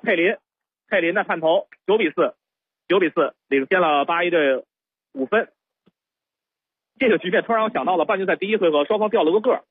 佩林的探头9-4领先了81队5分。这个局面突然我想到了半决赛第一回合双方掉了个个儿。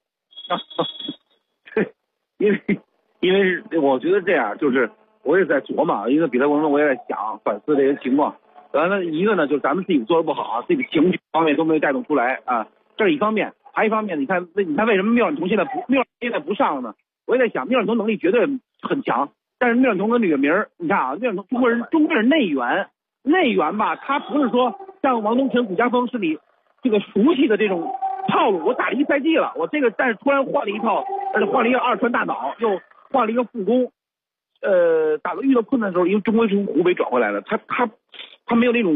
因为我觉得这样，就是我也在琢磨，因为比赛过程中我也在想反思这些情况。完了一个呢，就是咱们自己做的不好，自己情绪方面都没有带动出来啊，这是一方面。还一方面，你看为什么缪远彤现在不上了呢？我也在想，缪远彤能力绝对很强，但是缪远彤的吕名，你看啊，缪远彤中国人内援吧，他不是说像王东晨、谷家锋是你这个熟悉的这种套路。我打了一赛季了，我这个但是突然换了一套，而且换了一个二传大脑，又换了一个副攻，遇到困难的时候，因为中国从湖北转回来了，他没有那种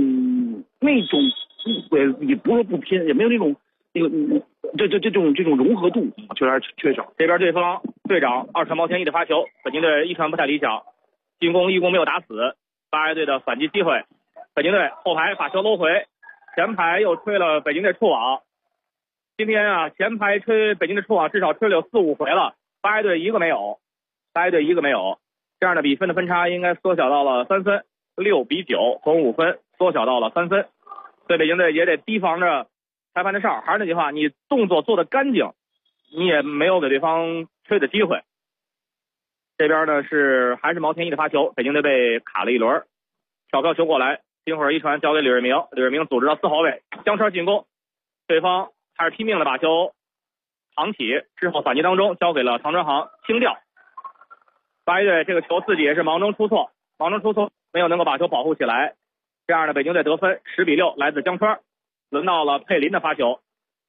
也不是说不拼，也没有那种这种融合度，确实还是缺少。 这边对方队长二传毛天一的发球，北京队一传不太理想，进攻一攻没有打死，81队的反击机会，北京队后排把球搂回，前排又吹了北京队触网。今天啊，前排吹北京队触网至少吹了有4-5回了，81队一个没有，这样的比分的分差应该缩小到了3分，6-9，从5分缩小到了3分。对北京队也得提防着裁判的哨，还是那句话，你动作做得干净，你也没有给对方吹的机会。这边呢还是毛天一的发球，北京队被卡了一轮，挑票球过来，今会儿一传交给李瑞明组织到4号位，将车进攻，对方还是拼命的把球扛起，之后反击当中交给了唐哲航清掉。81队这个球自己也是忙中出错，没有能够把球保护起来，这样的北京队得分10-6，来自江川。轮到了佩林的发球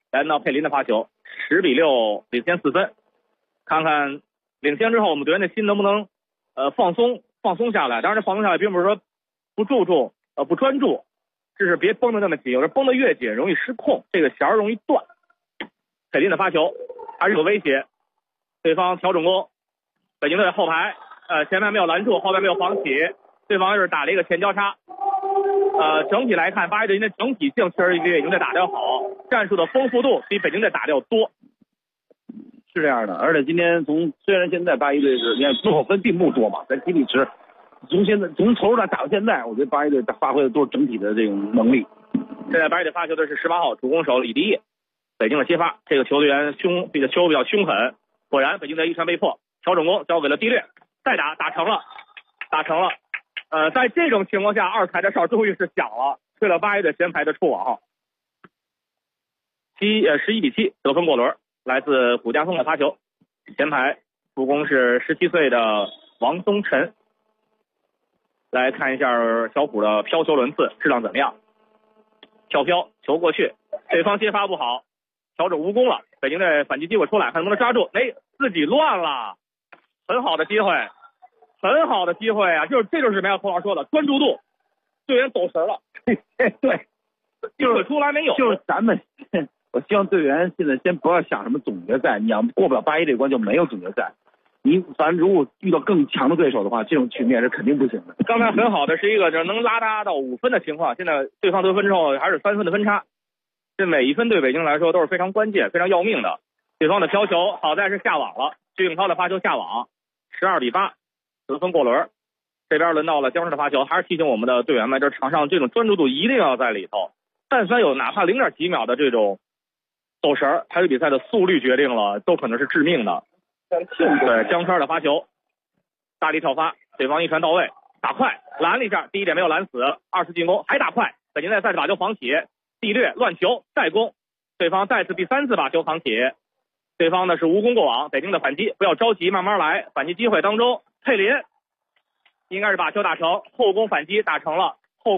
，10-6领先4分。看看领先之后我们队员的心能不能放松下来。当然这放松下来并不是说不专注，只是别绷得那么紧，有时绷得越紧容易失控，这个弦容易断。佩林的发球还是有威胁，对方调整攻，北京队后排前面没有拦住，后边没有防起，对方又是打了一个前交叉。整体来看81队的整体性确实比北京队打得要好，战术的丰富度比北京队打得要多， 是这样的。而且今天虽然现在81队是你看落后分并不多嘛，但基里池从头打到现在，我觉得81队发挥的都是整体的这种能力。 现在81队发球的是18号主攻手李迪业，北京的接发，这个球员球比较凶狠，果然北京队一传被迫，调整攻交给了迪略，再打成了。在这种情况下，二台的哨终于是响了，吹了81队前排的触网。11-7得分过轮，来自谷家锋的发球，前排助攻是17岁的王宗晨。来看一下小虎的飘球轮次质量怎么样，跳飘球过去，对方接发不好，调整无功了，北京队反击机会出来，看能不能抓住，自己乱了，很好的机会啊！这就是什么呀？孔老师说的专注度，队员走神了。 对， 就是出来没有。 就是咱们，我希望队员现在先不要想什么总决赛，你要过不了81这关就没有总决赛。咱如果遇到更强的对手的话，这种局面是肯定不行的。 刚才很好的是一个能拉大到5分的情况，现在对方得分之后还是3分的分差，这每一分对北京来说都是非常关键、非常要命的。对方的飘球好在是下网了，徐永超的发球下网，12-8。得分过轮，这边轮到了江川的发球，还是提醒我们的队员们，这场上这种专注度一定要在里头，但凡有哪怕0点几秒的这种走神，还有比赛的速率决定了，都可能是致命的。对，江川的发球，大力跳发，对方一传到位，打快拦了一下，第一点没有拦死，2次进攻还打快，北京队再次把球防起，地略乱球再攻，对方再次第3次把球防起，对方呢是无功过网，北京的反击不要着急，慢慢来，反击机会当中。佩林应该是把球打成，后攻反击打成了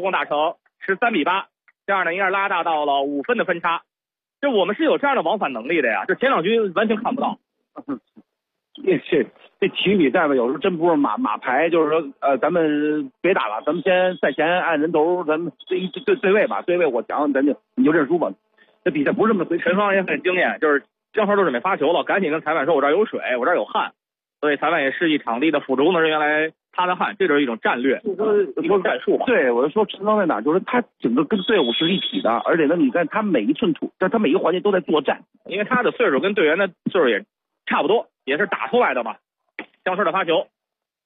，13-8，这样呢应该是拉大到了5分的分差。这我们是有这样的往返能力的呀，这前两局完全看不到。 这体育比赛吧，有时候真不是马牌，就是说咱们别打了，咱们先赛前按人头，咱们对位吧，对位我想你就认输吧。这比赛不是这么随。 陈芳也很经验，就是江川都准备发球了，赶紧跟裁判说我这儿有水，我这儿有汗。所以裁判也示意场地的辅助工作人员来擦擦汗，这就是一种战略，一种战术吧。 对，我就说陈芳在哪，就是他整个跟队伍是一体的，而且呢，你看他每一寸土，但他每一个环节都在作战， 因为他的岁数跟队员的岁数也差不多，也是打出来的嘛。江川的发球，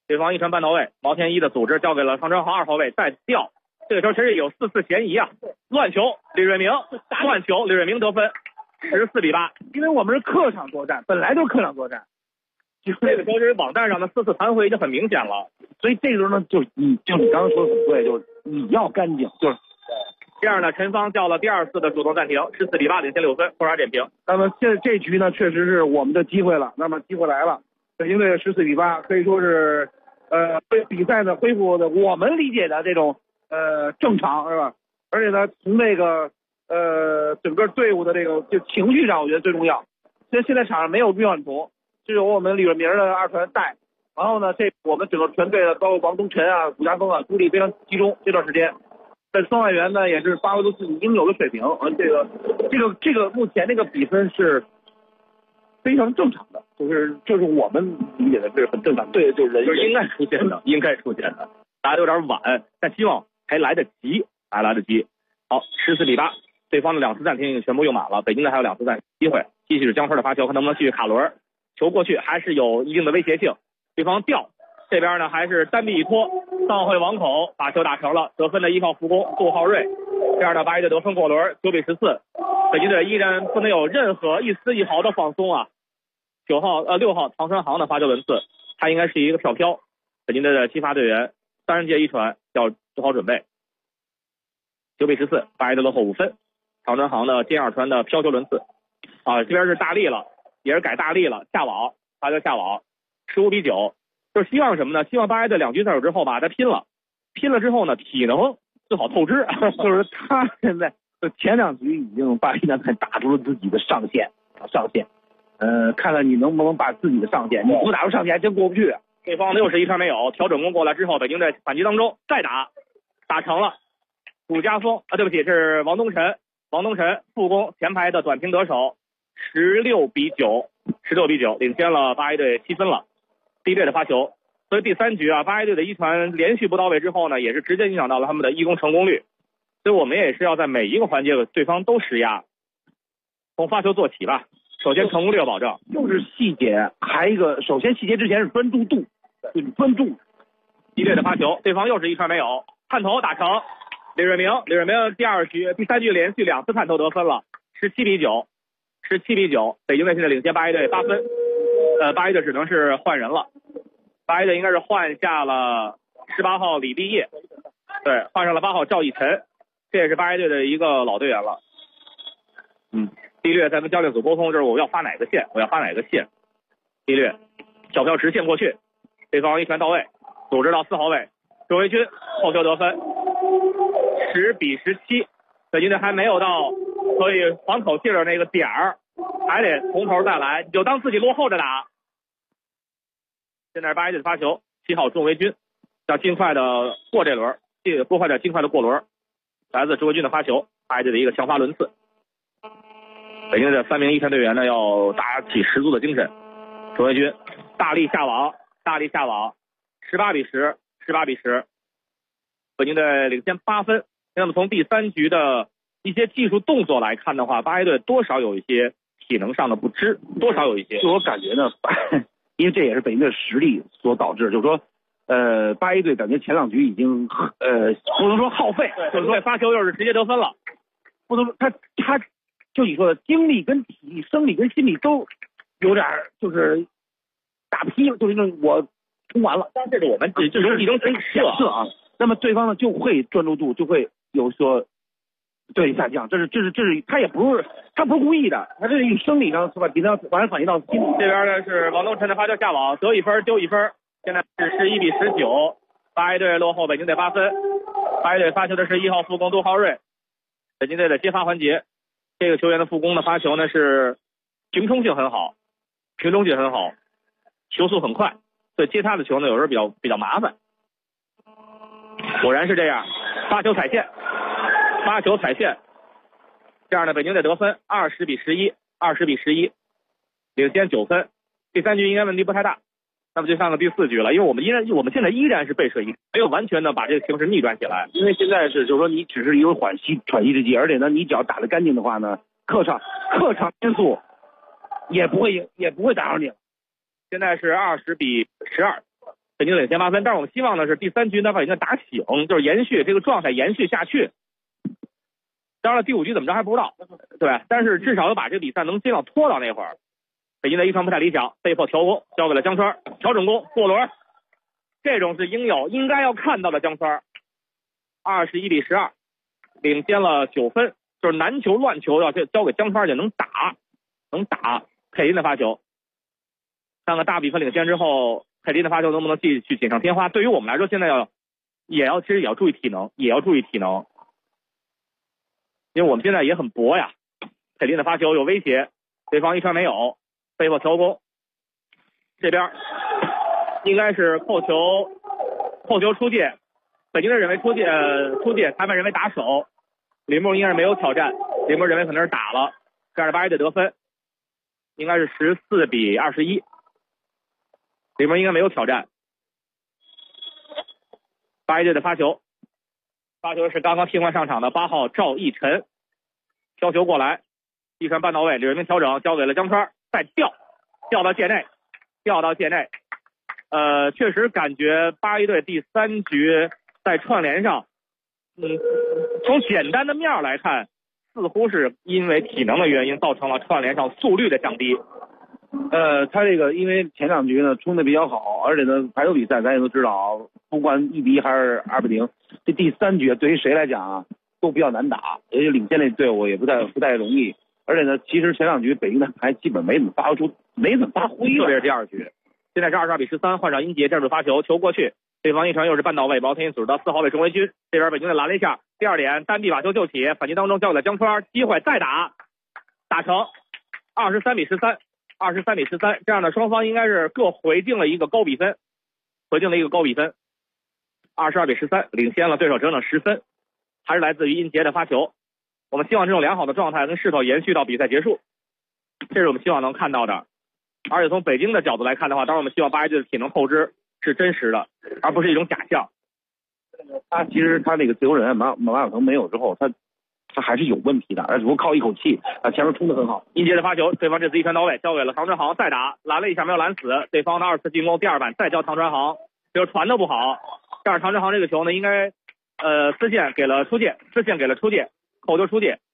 对方一传半到位，毛天一的组织交给了尚春豪2号位，再吊。这个球其实有4次嫌疑啊，乱球，李瑞明乱球，李瑞明得分，14-8。 因为我们是客场作战，本来就是客场作战， 这个球就是网站上的4次弹回已经很明显了， 所以这个时候呢，就你刚刚说的很对，就是你要干净，就是这样呢，陈方叫了第2次的主动暂停，14-8领先6分，扣杀点评。 那么这局呢，确实是我们的机会了。那么机会来了，北京队14-8，可以说是比赛的恢复的我们理解的这种正常是吧？而且呢，从这个整个队伍的这个就情绪上，我觉得最重要。现在场上没有岳远图，是由我们李瑞明的2传带。然后呢，我们整个全队的包括王东晨啊、古家峰啊，注意力非常集中。这段时间，这双外援呢也是发挥出自己应有的水平。这个目前这个比分是非常正常的，就是我们理解的是很正常的，对，就是应该出现的，应该出现的。打得有点晚，但希望还来得及，来得及。好，14-8，对方的2次暂停已经全部用满了，北京队还有2次暂停机会，继续是江川的发球，看能不能继续卡轮，球过去还是有一定的威胁性。对方吊，这边呢还是单臂一托，上会网口把球打成了，得分的1号副攻杜浩瑞，这样的8一队得分过轮，9-14。北京队依然不能有任何一丝一毫的放松啊。6号唐川航的发球轮次，他应该是一个跳飘，北京队的激发队员30届一传要做好准备。9-14，8一队落后5分。唐川航的接2传的飘球轮次啊，这边是大力了，也是改大力了，下网，发球下网。15-9，就是希望什么呢？希望8一队2局在手之后把他拼了之后呢，体能最好透支。 就是他现在前2局已经8一队打出了自己的上限，看看你能不能把自己的上限，你不打出上限还真过不去。 对方的又是一传没有，调整攻过来之后，北京队反击当中再打成了。古家峰啊，对不起，是王东晨副攻前排的短平得手，16-9，领先了8一队7分了。第一队的发球，所以第3局啊，8一队的一传连续不到位之后呢，也是直接影响到了他们的一攻成功率。所以我们也是要在每一个环节给对方都施压，从发球做起吧。首先成功率要保证， 就是细节，还一个首先细节之前是专注度，就是专注。 第一队的发球，对方又是一传没有，探头打成。李瑞明第3局连续2次探头得分了，17-9，北京队现在领先8一队8分。8一队只能是换人了，8一队应该是换下了18号李立业，对，换上了8号赵义晨，这也是8一队的一个老队员了。第略在跟教练组沟通，就是我要发哪个线。第略小飘直线过去，对方一传到位，组织到4号位，周维军后球得分，10-17，北京队还没有到可以缓口气的那个点儿，还得从头再来，你就当自己落后着打。现在是8一队的发球，7号钟维军要尽快的过这轮，多快点尽快的过轮。来自周维军的发球，8一队的一个强发轮次。北京的3名一传队员呢要打起十足的精神。周维军大力下网，18-10，北京队领先8分。那么从第3局的一些技术动作来看的话，8一队多少有一些体能上的不支，多少有一些。 就我感觉呢，因为这也是北京队实力所导致，就是说8一队感觉前2局已经不能说耗费， 就是说发球又是直接得分了， 不能说他就你说的精力跟体力、生理跟心理都有点就是打劈了，就是那种我冲完了， 但是我们这是一种假设啊。那么对方呢就会专注度就会有所对下降，这是他不是故意的，他这是一生理上是吧？反映到心理。 这边呢是王东晨的发球下网，得1分丢1分，现在是11-19， 8一队落后北京队8分。8一队发球的是1号副攻杜浩瑞，北京队的接发环节，这个球员的副攻的发球呢是平冲性很好，球速很快，所以接他的球呢有时候比较麻烦。果然是这样，发球踩线，这样的北京队得分20-11，领先9分。第3局应该问题不太大，那么就上了第4局了，因为我们现在依然是背水一战，没有完全的把这个形势逆转起来。 因为现在是就是说你只是一个喘息之机，而且呢你只要打得干净的话呢，客场因素也不会打扰你。 现在是20-12， 北京队领先8分。但是我们希望呢是第3局呢把北京队打醒，就是延续这个状态延续下去。当然了，第5局怎么着还不知道，对，但是至少要把这个比赛能尽量拖到那会儿。北京队一传不太理想，被迫调攻，交给了江川，调整攻过轮，这种是应该要看到的江川。21比12，领先了9分，就是难球乱球要交给江川去，能打。佩林的发球，看看大比分领先之后，佩林的发球能不能继续锦上添花？对于我们来说，现在其实也要注意体能，因为我们现在也很薄呀。佩林的发球有威胁，对方一传没有，被迫调攻。这边应该是扣球出界，北京队认为出界，裁判认为打手，林木应该是没有挑战，林木认为可能是打了，这样的8一队得分，应该是14比21，林木应该没有挑战。8一队的发球是刚刚替换上场的8号赵奕晨，挑球过来，一传半到位，李瑞明调整交给了江川，再掉到界内，确实感觉8一队第3局在串联上，从简单的面来看，似乎是因为体能的原因造成了串联上速率的降低。 他这个因为前2局呢冲的比较好，而且呢排球比赛咱也都知道，不管1比1还是2比0，这第3局对于谁来讲啊都比较难打，而且领先的队伍也不太容易。而且呢，其实前2局北京队还基本没怎么发挥，特别是第2局。现在是22比13，换上英杰站住发球，球过去，对方一传又是半到位，毛天一组到4号位钟维军，这边北京队拦了一下，第2点单臂把球救起，反击当中交给了江川，机会再打成23比13，这样的双方应该是各回敬了一个高比分，22比13，领先了对手整整10分，还是来自于英杰的发球。我们希望这种良好的状态能是否延续到比赛结束，这是我们希望能看到的。而且从北京的角度来看的话，当然我们希望8一队的体能透支是真实的，而不是一种假象。 其实他那个自由人马晓腾没有之后，他还是有问题的，只不过靠一口气前面冲得很好。 英杰的发球，对方这次一传到位，交给了唐传航，再打拦了一下没有拦死，对方的2次进攻，第2板再交唐传航，这个传的不好，这样唐传航这个球呢应该丝线给了出界，扣球出界。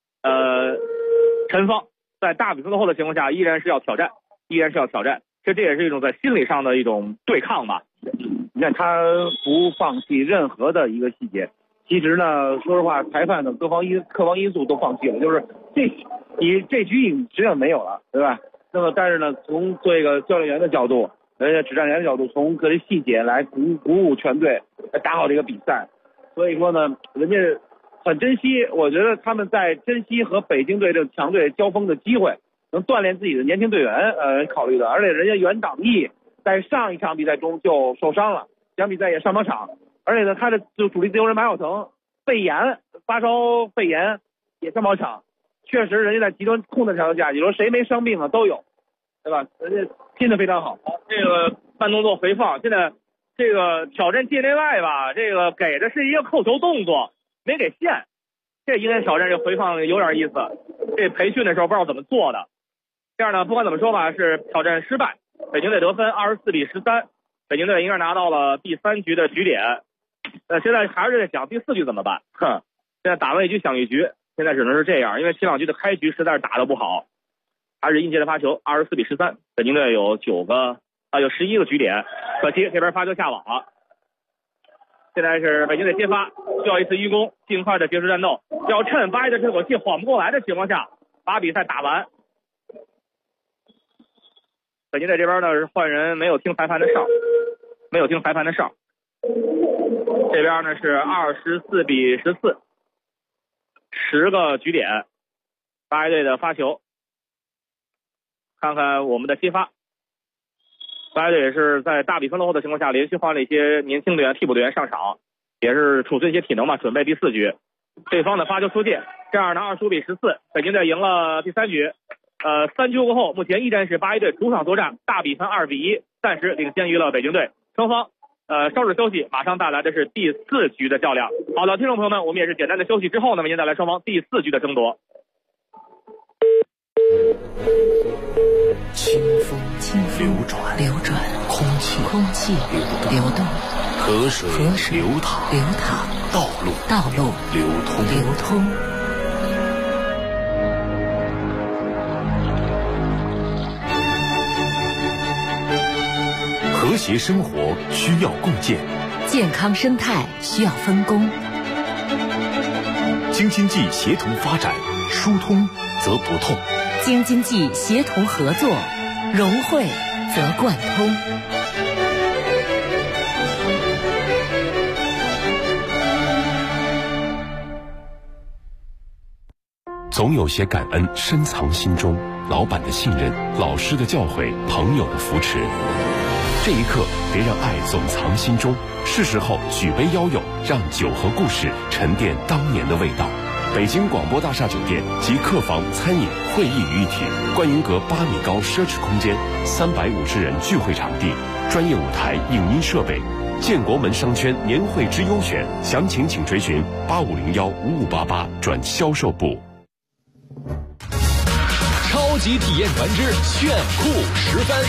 陈芳在大比分落后的情况下依然是要挑战，这也是一种在心理上的一种对抗吧。 你看他不放弃任何的一个细节，其实呢说实话裁判的客观因素都放弃了，就是这局实际上没有了，对吧？那么但是呢从这个教练员的角度，指战员的角度，从个人细节来鼓舞全队来打好这个比赛，所以说呢人家很珍惜，我觉得他们在珍惜和北京队这个强队交锋的机会，能锻炼自己的年轻队员考虑的。而且人家袁党毅在上一场比赛中就受伤了，这场比赛也上不了场，而且呢他的主力自由人马晓腾发烧肺炎也上不了场，确实人家在极端控制条件下，你说谁没生病啊都有，对吧？人家拼得非常好。 这个慢动作回放，现在这个挑战界内外吧，这个给的是一个扣球动作，没给线，这应该挑战这回放有点意思。这培训的时候不知道怎么做的。这样呢，不管怎么说吧，是挑战失败。北京队得分24比13，北京队应该拿到了第3局的局点。现在还是在想第4局怎么办。现在打完一局想一局，现在只能是这样，因为前2局的开局实在是打得不好。还是英杰的发球，24比13，北京队有11个局点，可惜这边发球下网了。现在是北京队接发，需要一次一攻，尽快的结束战斗，要趁8一的这口气缓不过来的情况下把比赛打完。北京队这边呢是换人，没有听裁判的哨，这边呢是24比14，10个局点，8一队的发球。看看我们的接发，8一队也是在大比分落后的情况下，连续换了一些年轻队员、替补队员上场，也是储存一些体能嘛，准备第4局。对方的发球出界，这样呢25比14，北京队赢了第3局。3局过后，目前依然是8一队主场作战，大比分2比1，暂时领先于了北京队。双方稍事休息，马上带来的是第4局的较量。好的，听众朋友们，我们也是简单的休息之后呢，为您带来双方第4局的争夺。 清风流转，空气流动，河水流淌，道路流通。 和谐生活需要共建， 健康生态需要分工。 京津冀协同发展，疏通则不痛； 京津冀协同合作，融汇则贯通。 总有些感恩深藏心中，老板的信任，老师的教诲，朋友的扶持。这一刻，别让爱总藏心中，是时候举杯邀友，让酒和故事沉淀当年的味道。北京广播大厦酒店集客房、餐饮、会议于一体，观云阁8米高奢侈空间，350人聚会场地，专业舞台、影音设备，建国门商圈年会之优选，详情请垂询85015588转销售部。 超级体验团之炫酷10分。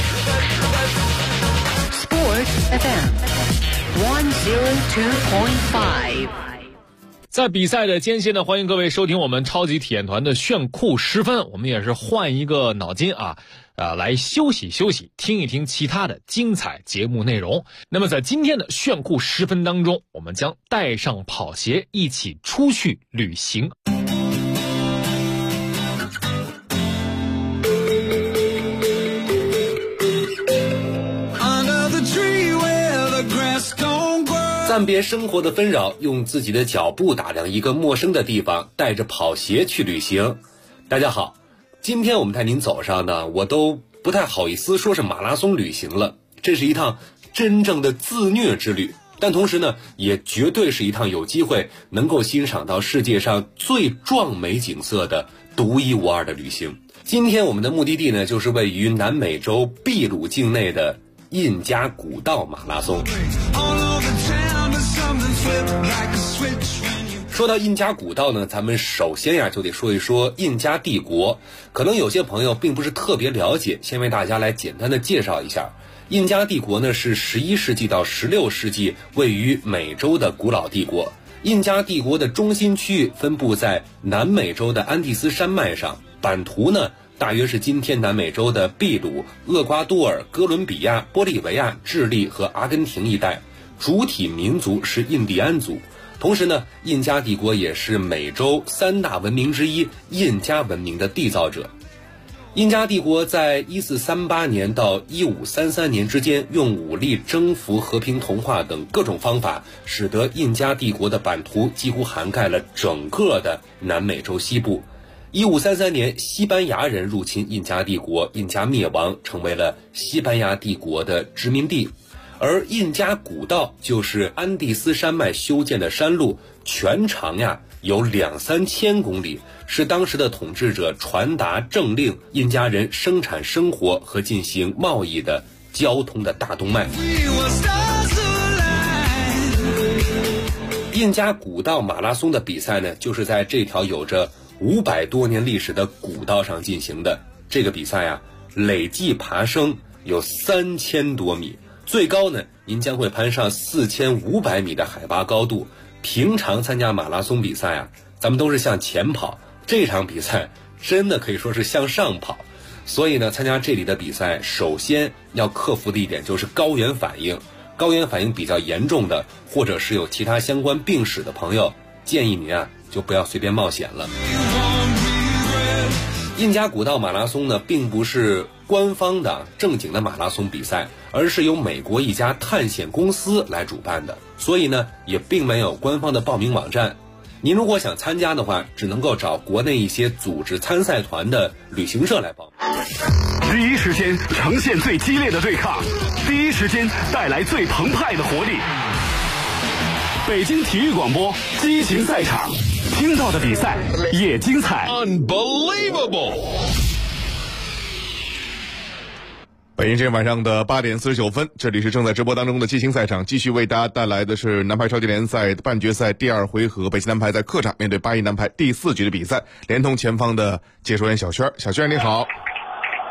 Sports FM 102.5。 在比赛的间歇呢，欢迎各位收听我们超级体验团的炫酷10分。我们也是换一个脑筋来休息休息，听一听其他的精彩节目内容。那么在今天的炫酷10分当中，我们将带上跑鞋一起出去旅行。 暂别生活的纷扰，用自己的脚步打量一个陌生的地方，带着跑鞋去旅行。大家好，今天我们带您走上呢，我都不太好意思说是马拉松旅行了，这是一趟真正的自虐之旅，但同时呢，也绝对是一趟有机会能够欣赏到世界上最壮美景色的独一无二的旅行。今天我们的目的地呢，就是位于南美洲秘鲁境内的印加古道马拉松。说到印加古道呢，咱们首先就得说一说印加帝国。可能有些朋友并不是特别了解，先为大家来简单的介绍一下。印加帝国呢是11世纪到16世纪位于美洲的古老帝国。印加帝国的中心区域分布在南美洲的安第斯山脉上，版图呢大约是今天南美洲的秘鲁、厄瓜多尔、哥伦比亚、玻利维亚、智利和阿根廷一带，主体民族是印第安族。同时呢，印加帝国也是美洲3大文明之一印加文明的缔造者。印加帝国在1438年到1533年之间，用武力征服、和平同化等各种方法，使得印加帝国的版图几乎涵盖了整个的南美洲西部。1533年，西班牙人入侵印加帝国，印加灭亡，成为了西班牙帝国的殖民地。而印加古道就是安第斯山脉修建的山路，全长有2-3千公里，是当时的统治者传达政令、印加人生产生活和进行贸易的交通的大动脉。印加古道马拉松的比赛呢，就是在这条有着500多年历史的古道上进行的。这个比赛累计爬升有3000多米。最高呢，您将会攀上4500米的海拔高度。平常参加马拉松比赛咱们都是向前跑，这场比赛真的可以说是向上跑。所以呢，参加这里的比赛，首先要克服的一点就是高原反应。高原反应比较严重的，或者是有其他相关病史的朋友，建议您就不要随便冒险了。印加古道马拉松呢，并不是官方的正经的马拉松比赛，而是由美国一家探险公司来主办的，所以呢，也并没有官方的报名网站。您如果想参加的话，只能够找国内一些组织参赛团的旅行社来报名。 第一时间呈现最激烈的对抗，第一时间带来最澎湃的活力。北京体育广播激情赛场，听到的比赛也精彩。 Unbelievable！ 北京时间晚上的8点49分，这里是正在直播当中的激情赛场，继续为大家带来的是男排超级联赛半决赛第2回合，北京男排在客场面对巴以男排第4局的比赛，连同前方的解说员小轩。小轩你好。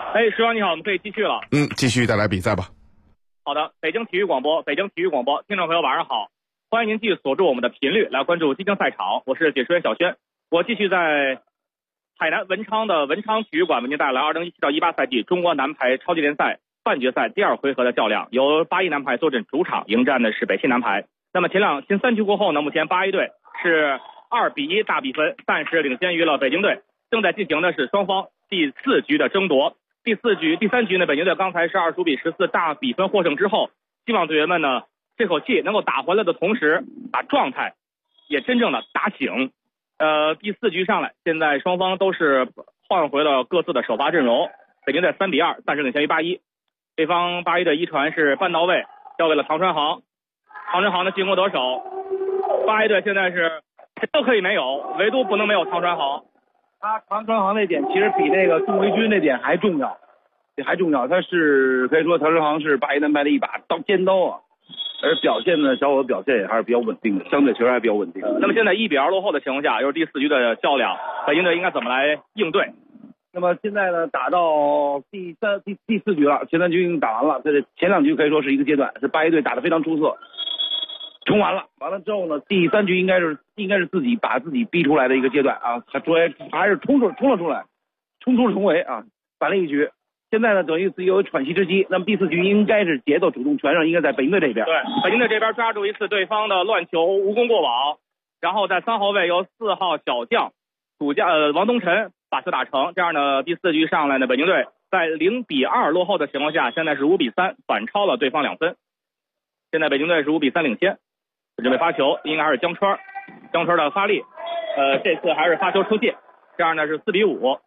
哎，石阳你好，我们可以继续了。 继续带来比赛吧。 好的，北京体育广播，听众朋友晚上好，欢迎您继续锁住我们的频率来关注激情赛场，我是解说员小轩，我继续在海南文昌的文昌体育馆为您带来2017到18赛季中国男排超级联赛半决赛第2回合的较量，由81男排坐镇主场迎战的是北信男排。那么前3局过后呢，目前81队是2-1大比分，暂时领先于了北京队。正在进行的是双方第4局的争夺。第3局呢，北京队刚才是25-14大比分获胜之后，希望队员们呢这口气能够打回来的同时，把状态也真正的打醒。第4局上来，现在双方都是换回了各自的首发阵容。北京队3-2暂时领先于81。对方81队一传是半到位，交给了唐传航。唐传航的进攻得手。81队现在是都可以没有，唯独不能没有唐传航。 唐传航那点其实比那个杜维军那点还重要，他是可以说唐传航是81男排的一把尖刀啊，而小伙子表现也还是比较稳定的，相对确实还比较稳定。 那么现在1-2落后的情况下，又是第4局的较量，北京队应该怎么来应对？ 那么现在呢，打到第4局了，前3局已经打完了，这前2局可以说是一个阶段，是81队打得非常出色。冲完了之后呢，第3局应该是自己把自己逼出来的一个阶段啊，还是冲了出来，冲出重围啊，反了一局。现在呢，等于自己有喘息之机。那么第4局应该是节奏主动权上应该在北京队这边。 对，北京队这边抓住一次对方的乱球，无功过网，然后在3号位由4号小将主将王东晨把球打成。这样呢，第4局上来呢，北京队在0-2落后的情况下，现在是5-3反超了对方2分。现在北京队是5-3领先。准备发球，应该还是江川的发力，这次还是发球出界，这样呢是4-5。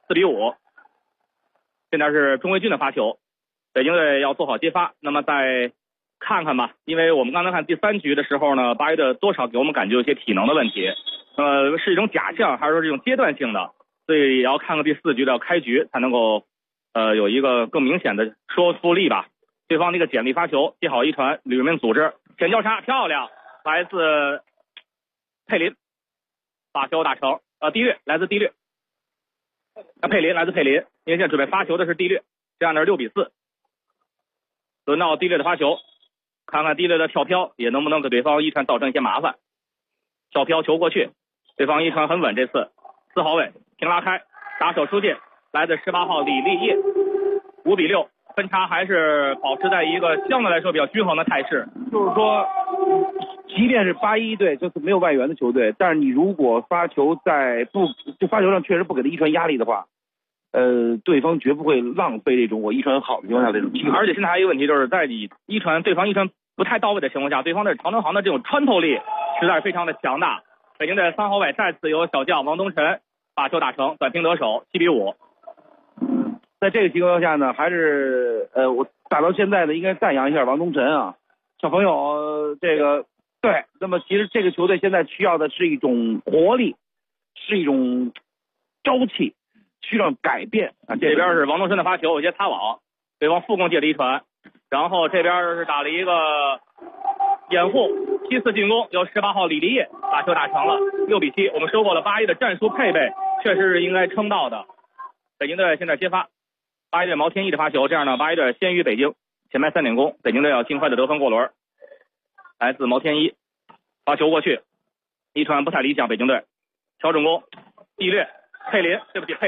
现在是钟维军的发球，北京队要做好接发。那么再看看吧，因为我们刚才看第3局的时候呢，81队多少给我们感觉有些体能的问题，是一种假象还是说这种阶段性的，所以也要看看第4局的开局才能够有一个更明显的说服力吧。对方这个简历发球接好一传，吕明组织前交叉漂亮，来自佩林把球打成，地略来自地略，佩林来自佩林，因为现在准备发球的是地略，这样的是6-4。轮到地略的发球，看看地略的跳飘也能不能给对方一传造成一些麻烦。跳飘球过去，对方一传很稳，这次4号位平拉开，打手出界，来自18号李立业，5-6。分差还是保持在一个相对来说比较均衡的态势， 就是说，即便是81队就是没有外援的球队，但是你如果发球发球上确实不给他一传压力的话，对方绝不会浪费这种我一传好的情况下这种机会。 而且现在还有一个问题，就是在你对方一传不太到位的情况下，对方的唐传航的这种穿透力实在是非常的强大。北京队3号位再次由小将王东晨把球打成，短平得手，7-5。 在这个情况下呢，还是我打到现在呢，应该赞扬一下王东晨啊，小朋友这个对。那么其实这个球队现在需要的是一种活力，是一种朝气，需要改变啊。 这边是王东晨的发球，有些擦网，对方副攻接了一传，然后这边是打了一个掩护，批次进攻由18号李立业把球打成了6-7。我们说过了，81的战术配备确实是应该称道的。北京队现在接发。81队毛天一的发球，这样呢，81队先于北京，前排3点攻，北京队要尽快的得分过轮。来自毛天一发球过去，一传不太理想，北京队调整攻，地略佩林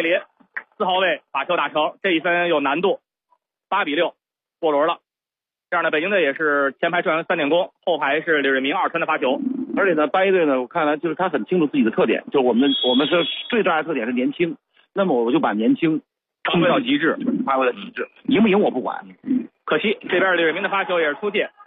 4号位把球打成，这一分有难度，8-6过轮了。这样呢，北京队也是前排传3点攻，后排是李瑞明2传的发球。 而且呢，81队呢，我看来就是他很清楚自己的特点，就是我们是最大的特点是年轻，那么我就把年轻发挥到极致， 赢不赢我不管。 可惜这边李瑞明的发球也是出界，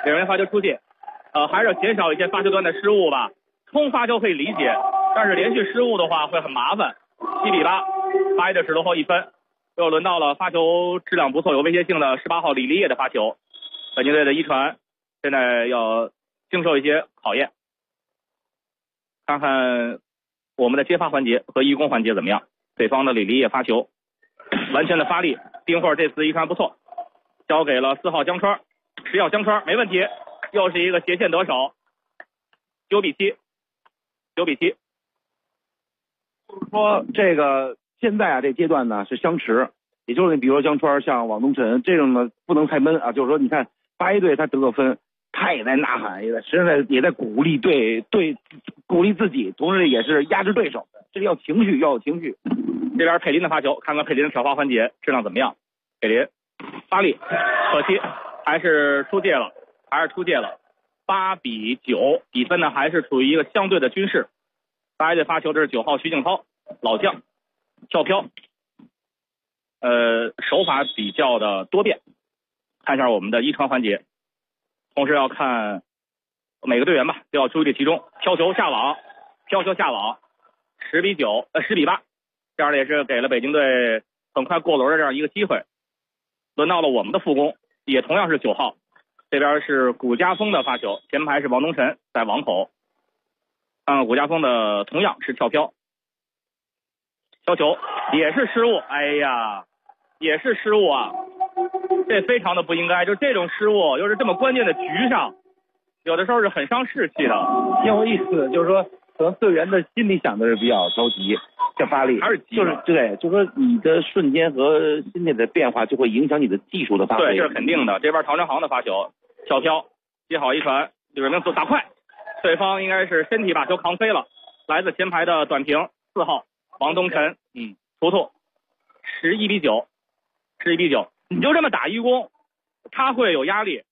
还是要减少一些发球端的失误吧。冲发球可以理解，但是连续失误的话会很麻烦。7-8，81队只落后1分。又轮到了发球质量不错、有威胁性的18号李立业的发球。北京队的一传现在要经受一些考验，看看我们的接发环节和一攻环节怎么样。对方的李立业发球完全的发力，丁慧这次一传不错，交给了4号江川，10号江川没问题，又是一个斜线得手，9-7。就是说这个现在啊这阶段呢是相持， 也就是比如说江川、像王东晨这种呢，不能太闷啊。就是说，你看八一队他得个分，他也在呐喊，也在鼓励鼓励自己，同时也是压制对手。这里要情绪，要有情绪。 这边佩林的发球，看看佩林的挑发环节质量怎么样。佩林发力，可惜还是出界了，8-9，比分呢还是处于一个相对的均势。八一队发球，这是9号徐静涛，老将，跳飘，手法比较的多变。看一下我们的一传环节，同时要看每个队员吧，都要注意力集中。飘球下网，10-8，这样也是给了北京队很快过轮的这样一个机会。轮到了我们的副攻，也同样是9号，这边是古家峰的发球，前排是王东晨在网口。古家峰的同样是跳飘球，也是失误，也是失误啊，这非常的不应该，就这种失误又是这么关键的局上，有的时候是很伤士气的。 挺有意思，就是说可能队员的心里想的是比较着急，像发力，就是对，就是说你的瞬间和心理的变化就会影响你的技术的发挥。 对，这是肯定的。这边唐山航的发球，跳飘接好一传，就是能打快，对方应该是身体把球扛飞了，来自前排的短平4号王东晨，图图11-9，你就这么打一攻，他会有压力，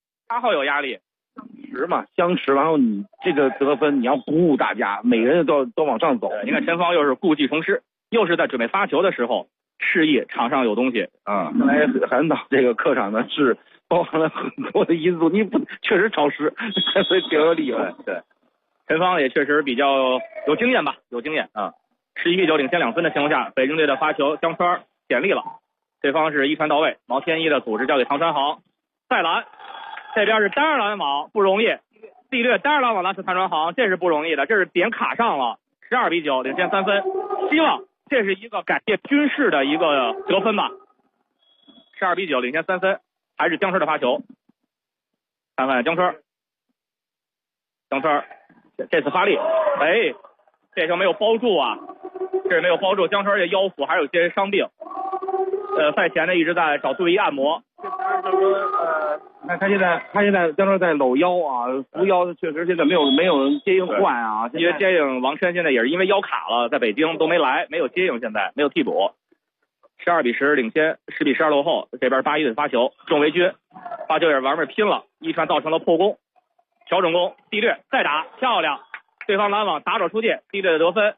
相持，然后你这个得分你要鼓舞大家，每个人都往上走。 你看陈芳又是故技重施，又是在准备发球的时候示意场上有东西啊。 看来韩导这个客场呢是包含了很多的因素，你不确实潮湿，所以比较厉害。 对，陈芳也确实比较有经验吧，11-9领先2分的情况下，北京队的发球江川简历了，对方是一传到位，毛天一的组织交给唐山航，再拦，这边是单人拦网不容易，地略单人拦网拦死唐山航，这是不容易的，这是点卡上了，12-9领先3分，希望这是一个改变军事的一个得分吧。12-9领先3分，还是江川的发球，看看江川这次发力，这球没有包住啊，江川这腰腹还有些伤病，赛前呢一直在找队医按摩。 他现在江川在搂腰啊，扶腰，确实现在没有人接应换啊， 因为接应王琛现在也是因为腰卡了，在北京都没来，没有接应，现在没有替补。12-10领先，10-12落后，这边八一队发球，仲维军发球也是玩命拼了，一传造成了破攻，调整攻，地略再打，漂亮，对方拦网打者出界，地略的得分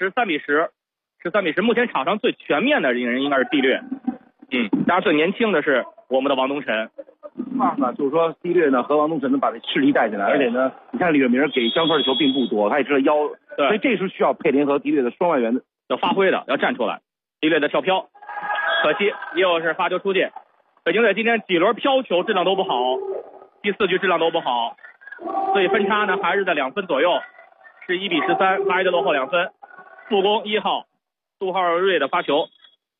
13-10，目前场上最全面的人应该是地略，当然最年轻的是我们的王东晨。 就是说地略呢和王东晨呢把这势力带进来，而且呢，你看李月明给江川的球并不多，他也知道腰，所以这是需要佩林和地略的双外援的要发挥的，要站出来。地略的跳飘，可惜又是发球出界。北京队今天几轮飘球质量都不好，第4局质量都不好，所以分差呢还是在2分左右，是11-13，八一队落后2分。副攻1号杜浩瑞的发球，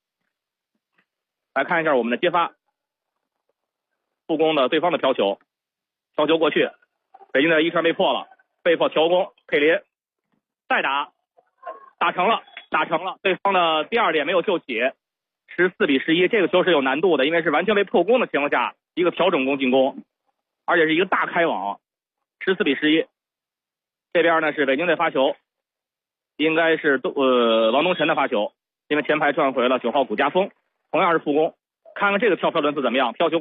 来看一下我们的接发。副攻的对方的飘球过去，北京队一传被破了，被迫调攻，佩林再打成了，对方的第2点没有救起，14-11，这个球是有难度的，因为是完全被破攻的情况下，一个调整攻进攻，而且是一个大开网，14-11。这边呢是北京队发球，应该是王东晨的发球，因为前排转回了9号古家峰，同样是副攻，看看这个跳飘轮次怎么样，飘球